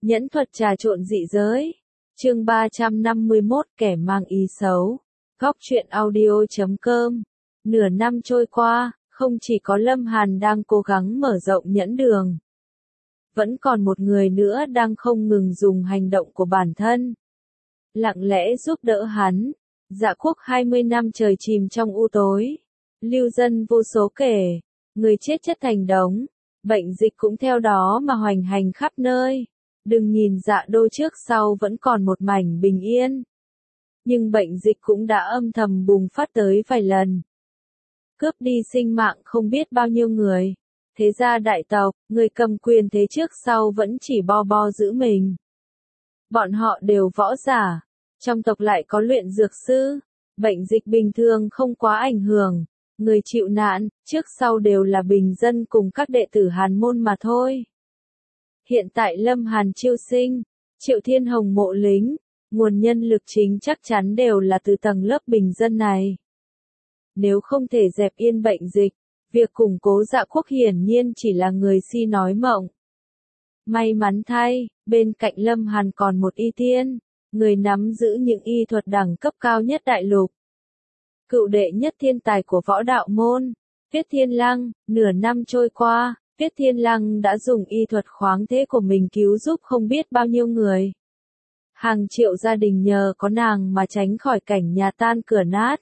Nhẫn thuật trà trộn dị giới. Chương 351 kẻ mang ý xấu. Góc truyện audio.com. Nửa năm trôi qua, không chỉ có Lâm Hàn đang cố gắng mở rộng nhẫn đường. Vẫn còn một người nữa đang không ngừng dùng hành động của bản thân. Lặng lẽ giúp đỡ hắn. Dạ quốc 20 năm trời chìm trong u tối. Lưu dân vô số kể. Người chết chất thành đống. Bệnh dịch cũng theo đó mà hoành hành khắp nơi. Đừng nhìn Dạ đô trước sau vẫn còn một mảnh bình yên. Nhưng bệnh dịch cũng đã âm thầm bùng phát tới vài lần. Cướp đi sinh mạng không biết bao nhiêu người. Thế gia đại tộc, người cầm quyền thế trước sau vẫn chỉ bo giữ mình. Bọn họ đều võ giả. Trong tộc lại có luyện dược sư. Bệnh dịch bình thường không quá ảnh hưởng. Người chịu nạn, trước sau đều là bình dân cùng các đệ tử Hàn môn mà thôi. Hiện tại Lâm Hàn chiêu sinh, Triệu Thiên Hồng mộ lính, nguồn nhân lực chính chắc chắn đều là từ tầng lớp bình dân này. Nếu không thể dẹp yên bệnh dịch, việc củng cố Dạ quốc hiển nhiên chỉ là người si nói mộng. May mắn thay, bên cạnh Lâm Hàn còn một y tiên, người nắm giữ những y thuật đẳng cấp cao nhất đại lục. Cựu đệ nhất thiên tài của võ đạo môn, Viết Thiên Lăng. Nửa năm trôi qua, Viết Thiên Lăng đã dùng y thuật khoáng thế của mình cứu giúp không biết bao nhiêu người. Hàng triệu gia đình nhờ có nàng mà tránh khỏi cảnh nhà tan cửa nát.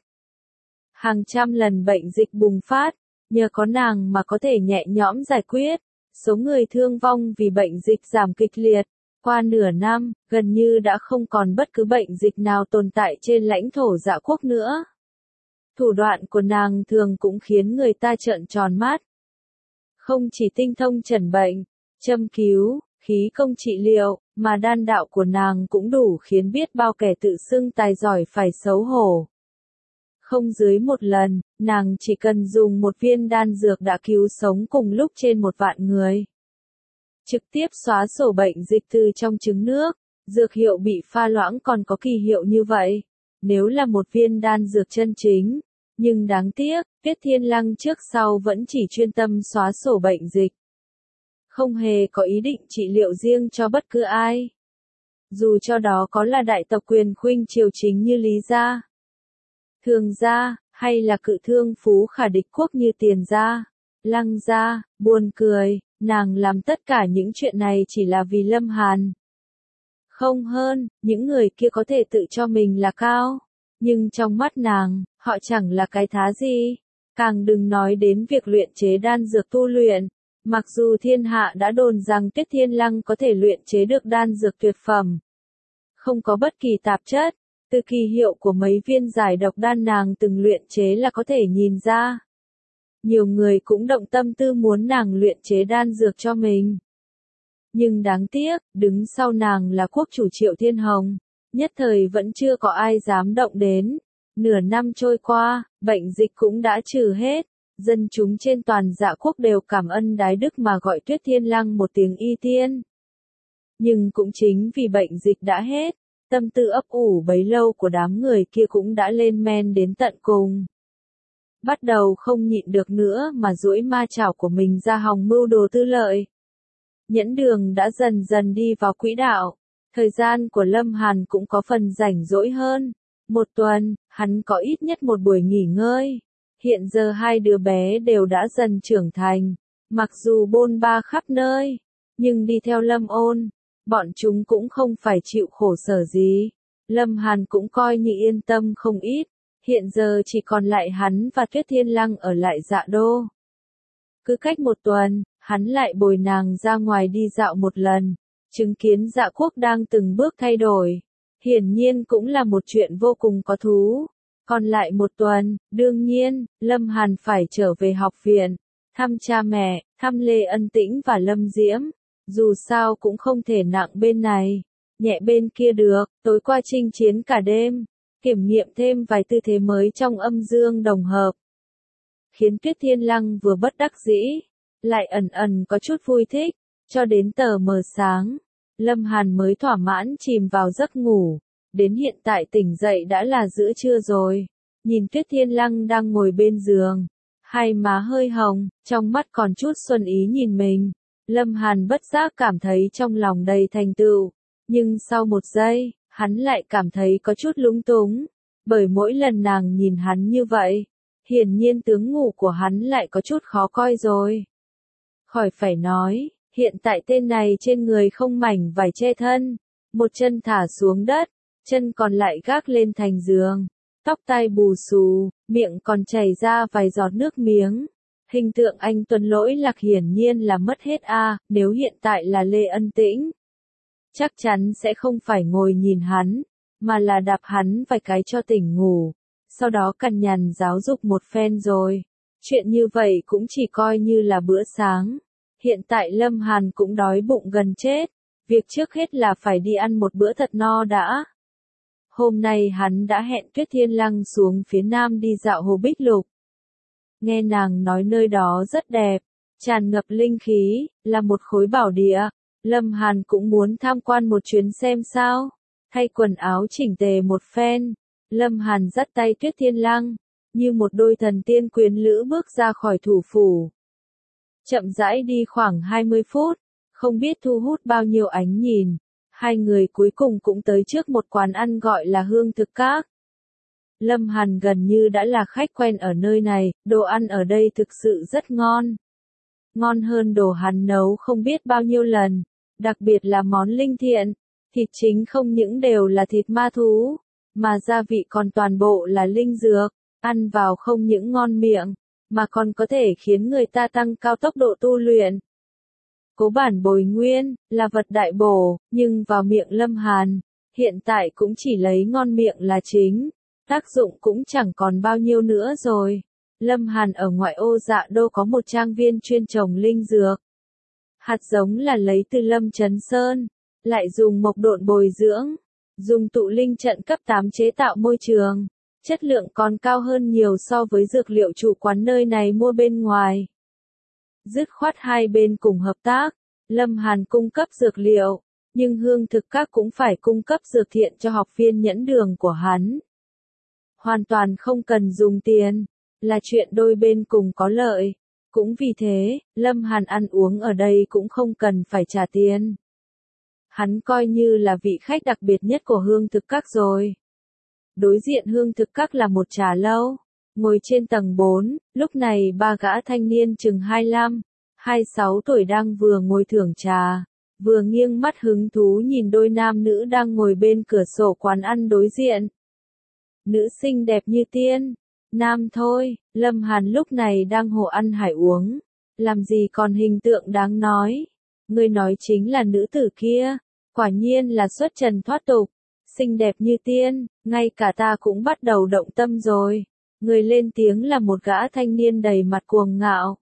Hàng trăm lần bệnh dịch bùng phát, nhờ có nàng mà có thể nhẹ nhõm giải quyết. Số người thương vong vì bệnh dịch giảm kịch liệt. Qua nửa năm, gần như đã không còn bất cứ bệnh dịch nào tồn tại trên lãnh thổ Dạ quốc nữa. Thủ đoạn của nàng thường cũng khiến người ta trợn tròn mắt. Không chỉ tinh thông chẩn bệnh, châm cứu, khí công trị liệu, mà đan đạo của nàng cũng đủ khiến biết bao kẻ tự xưng tài giỏi phải xấu hổ. Không dưới một lần, nàng chỉ cần dùng một viên đan dược đã cứu sống cùng lúc trên 1 vạn người. Trực tiếp xóa sổ bệnh dịch từ trong trứng nước, dược hiệu bị pha loãng còn có kỳ hiệu như vậy. Nếu là một viên đan dược chân chính, nhưng đáng tiếc, Viết Thiên Lăng trước sau vẫn chỉ chuyên tâm xóa sổ bệnh dịch. Không hề có ý định trị liệu riêng cho bất cứ ai. Dù cho đó có là đại tộc quyền khuynh triều chính như Lý Gia, Thường Gia, hay là cự thương phú khả địch quốc như Tiền Gia, Lăng Gia. Buồn cười, nàng làm tất cả những chuyện này chỉ là vì Lâm Hàn. Không hơn, những người kia có thể tự cho mình là cao. Nhưng trong mắt nàng, họ chẳng là cái thá gì. Càng đừng nói đến việc luyện chế đan dược tu luyện. Mặc dù thiên hạ đã đồn rằng Viết Thiên Lăng có thể luyện chế được đan dược tuyệt phẩm. Không có bất kỳ tạp chất, từ kỳ hiệu của mấy viên giải độc đan nàng từng luyện chế là có thể nhìn ra. Nhiều người cũng động tâm tư muốn nàng luyện chế đan dược cho mình. Nhưng đáng tiếc, đứng sau nàng là quốc chủ Triệu Thiên Hồng. Nhất thời vẫn chưa có ai dám động đến. Nửa năm trôi qua, bệnh dịch cũng đã trừ hết. Dân chúng trên toàn Dạ quốc đều cảm ơn đái đức mà gọi Tuyết Thiên Lăng một tiếng y tiên. Nhưng cũng chính vì bệnh dịch đã hết, tâm tư ấp ủ bấy lâu của đám người kia cũng đã lên men đến tận cùng. Bắt đầu không nhịn được nữa mà duỗi ma chảo của mình ra hòng mưu đồ tư lợi. Nhẫn đường đã dần dần đi vào quỹ đạo. Thời gian của Lâm Hàn cũng có phần rảnh rỗi hơn. 1 tuần, hắn có ít nhất 1 buổi nghỉ ngơi. Hiện giờ 2 đứa bé đều đã dần trưởng thành. Mặc dù bôn ba khắp nơi, nhưng đi theo Lâm Ôn, bọn chúng cũng không phải chịu khổ sở gì. Lâm Hàn cũng coi như yên tâm không ít. Hiện giờ chỉ còn lại hắn và Tuyết Thiên Lăng ở lại Dạ đô. Cứ cách 1 tuần, hắn lại bồi nàng ra ngoài đi dạo một lần. Chứng kiến Dạ quốc đang từng bước thay đổi. Hiển nhiên cũng là một chuyện vô cùng có thú. Còn lại 1 tuần, đương nhiên, Lâm Hàn phải trở về học viện, thăm cha mẹ, thăm Lê Ân Tĩnh và Lâm Diễm. Dù sao cũng không thể nặng bên này, nhẹ bên kia được. Tối qua chinh chiến cả đêm, kiểm nghiệm thêm vài tư thế mới trong âm dương đồng hợp. Khiến Tuyết Thiên Lăng vừa bất đắc dĩ, lại ẩn có chút vui thích. Cho đến tờ mờ sáng, Lâm Hàn mới thỏa mãn chìm vào giấc ngủ. Đến hiện tại tỉnh dậy đã là giữa trưa rồi. Nhìn Tuyết Thiên Lăng đang ngồi bên giường, hai má hơi hồng, trong mắt còn chút xuân ý nhìn mình. Lâm Hàn bất giác cảm thấy trong lòng đầy thành tựu, nhưng sau một giây, hắn lại cảm thấy có chút lúng túng, bởi mỗi lần nàng nhìn hắn như vậy, hiển nhiên tướng ngủ của hắn lại có chút khó coi rồi. Khỏi phải nói, hiện tại tên này trên người không mảnh vải che thân, một chân thả xuống đất, chân còn lại gác lên thành giường, tóc tai bù xù, miệng còn chảy ra vài giọt nước miếng. Hình tượng anh Tuấn Lỗi Lạc hiển nhiên là mất hết nếu hiện tại là Lê Ân Tĩnh. Chắc chắn sẽ không phải ngồi nhìn hắn, mà là đạp hắn vài cái cho tỉnh ngủ, sau đó cằn nhằn giáo dục một phen rồi. Chuyện như vậy cũng chỉ coi như là bữa sáng. Hiện tại Lâm Hàn cũng đói bụng gần chết, việc trước hết là phải đi ăn một bữa thật no đã. Hôm nay hắn đã hẹn Tuyết Thiên Lăng xuống phía nam đi dạo Hồ Bích Lục. Nghe nàng nói nơi đó rất đẹp, tràn ngập linh khí, là một khối bảo địa. Lâm Hàn cũng muốn tham quan một chuyến xem sao. Thay quần áo chỉnh tề một phen, Lâm Hàn dắt tay Tuyết Thiên Lăng, như một đôi thần tiên quyến lữ bước ra khỏi thủ phủ. Chậm rãi đi khoảng 20 phút, không biết thu hút bao nhiêu ánh nhìn. Hai người cuối cùng cũng tới trước một quán ăn gọi là Hương Thực Các. Lâm Hàn gần như đã là khách quen ở nơi này, đồ ăn ở đây thực sự rất ngon. Ngon hơn đồ hắn nấu không biết bao nhiêu lần, đặc biệt là món linh thiện. Thịt chính không những đều là thịt ma thú, mà gia vị còn toàn bộ là linh dược, ăn vào không những ngon miệng, mà còn có thể khiến người ta tăng cao tốc độ tu luyện. Cố bản bồi nguyên, là vật đại bổ, nhưng vào miệng Lâm Hàn, hiện tại cũng chỉ lấy ngon miệng là chính, tác dụng cũng chẳng còn bao nhiêu nữa rồi. Lâm Hàn ở ngoại ô Dạ Đô có một trang viên chuyên trồng linh dược. Hạt giống là lấy từ Lâm Chấn Sơn, lại dùng mộc độn bồi dưỡng, dùng tụ linh trận cấp 8 chế tạo môi trường, chất lượng còn cao hơn nhiều so với dược liệu chủ quán nơi này mua bên ngoài. Dứt khoát hai bên cùng hợp tác, Lâm Hàn cung cấp dược liệu, nhưng Hương Thực Các cũng phải cung cấp dược thiện cho học viên nhẫn đường của hắn. Hoàn toàn không cần dùng tiền, là chuyện đôi bên cùng có lợi. Cũng vì thế, Lâm Hàn ăn uống ở đây cũng không cần phải trả tiền. Hắn coi như là vị khách đặc biệt nhất của Hương Thực Các rồi. Đối diện Hương Thực Các là một trà lâu, ngồi trên tầng 4, lúc này ba gã thanh niên chừng 25, 26 tuổi đang vừa ngồi thưởng trà, vừa nghiêng mắt hứng thú nhìn đôi nam nữ đang ngồi bên cửa sổ quán ăn đối diện. Nữ xinh đẹp như tiên, nam thôi, Lâm Hàn lúc này đang hồ ăn hải uống, làm gì còn hình tượng đáng nói. Người nói chính là nữ tử kia, quả nhiên là xuất trần thoát tục, xinh đẹp như tiên, ngay cả ta cũng bắt đầu động tâm rồi. Người lên tiếng là một gã thanh niên đầy mặt cuồng ngạo.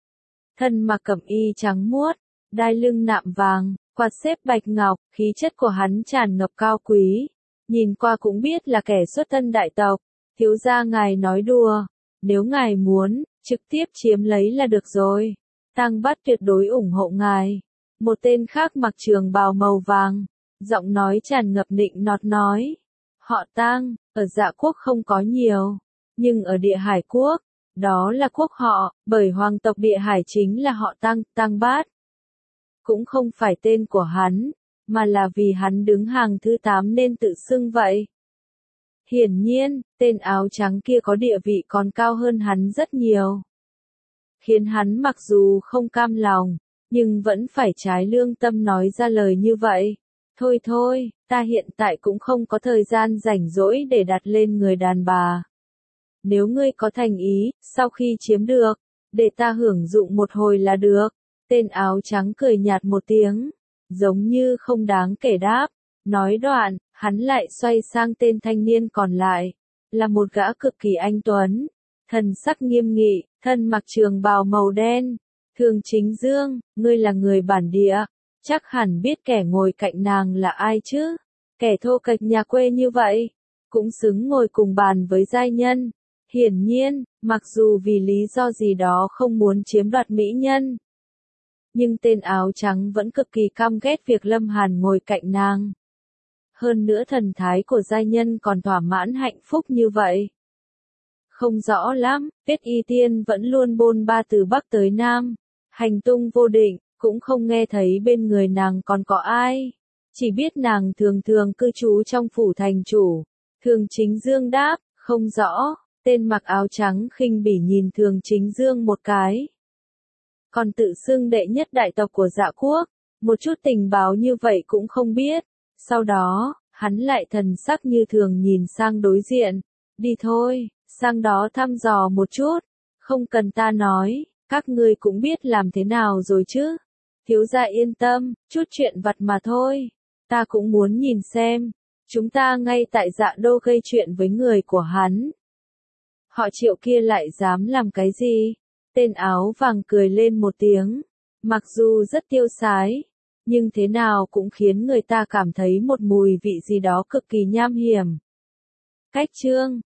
Thân mặc cẩm y trắng muốt, đai lưng nạm vàng, quạt xếp bạch ngọc, khí chất của hắn tràn ngập cao quý. Nhìn qua cũng biết là kẻ xuất thân đại tộc. Thiếu gia ngài nói đùa, nếu ngài muốn, trực tiếp chiếm lấy là được rồi. Tang Bát tuyệt đối ủng hộ ngài. Một tên khác mặc trường bào màu vàng, giọng nói tràn ngập nịnh nọt nói. Họ Tang, ở Dạ quốc không có nhiều, nhưng ở Địa Hải quốc, đó là quốc họ, bởi hoàng tộc Địa Hải chính là họ Tang, Tang Bát. Cũng không phải tên của hắn, mà là vì hắn đứng hàng thứ 8 nên tự xưng vậy. Hiển nhiên, tên áo trắng kia có địa vị còn cao hơn hắn rất nhiều. Khiến hắn mặc dù không cam lòng, nhưng vẫn phải trái lương tâm nói ra lời như vậy. Thôi thôi, ta hiện tại cũng không có thời gian rảnh rỗi để đặt lên người đàn bà. Nếu ngươi có thành ý, sau khi chiếm được, để ta hưởng dụng một hồi là được. Tên áo trắng cười nhạt một tiếng, giống như không đáng kể đáp. Nói đoạn, hắn lại xoay sang tên thanh niên còn lại, là một gã cực kỳ anh tuấn, thần sắc nghiêm nghị, thân mặc trường bào màu đen. Thường Chính Dương, ngươi là người bản địa, chắc hẳn biết kẻ ngồi cạnh nàng là ai chứ? Kẻ thô kệch nhà quê như vậy, cũng xứng ngồi cùng bàn với giai nhân. Hiển nhiên, mặc dù vì lý do gì đó không muốn chiếm đoạt mỹ nhân, nhưng tên áo trắng vẫn cực kỳ căm ghét việc Lâm Hàn ngồi cạnh nàng. Hơn nữa thần thái của giai nhân còn thỏa mãn hạnh phúc như vậy. Không rõ lắm, Tuyết Y Tiên vẫn luôn bôn ba từ Bắc tới Nam, hành tung vô định, cũng không nghe thấy bên người nàng còn có ai. Chỉ biết nàng thường thường cư trú trong phủ thành chủ. Thường Chính Dương đáp, không rõ, tên mặc áo trắng khinh bỉ nhìn Thường Chính Dương một cái. Còn tự xưng đệ nhất đại tộc của Dạ quốc, một chút tình báo như vậy cũng không biết. Sau đó, hắn lại thần sắc như thường nhìn sang đối diện. Đi thôi, sang đó thăm dò một chút. Không cần ta nói, các ngươi cũng biết làm thế nào rồi chứ. Thiếu gia yên tâm, chút chuyện vặt mà thôi. Ta cũng muốn nhìn xem. Chúng ta ngay tại Dạ đô gây chuyện với người của hắn. Họ Triệu kia lại dám làm cái gì? Tên áo vàng cười lên một tiếng. Mặc dù rất tiêu sái, nhưng thế nào cũng khiến người ta cảm thấy một mùi vị gì đó cực kỳ nham hiểm. Cách chương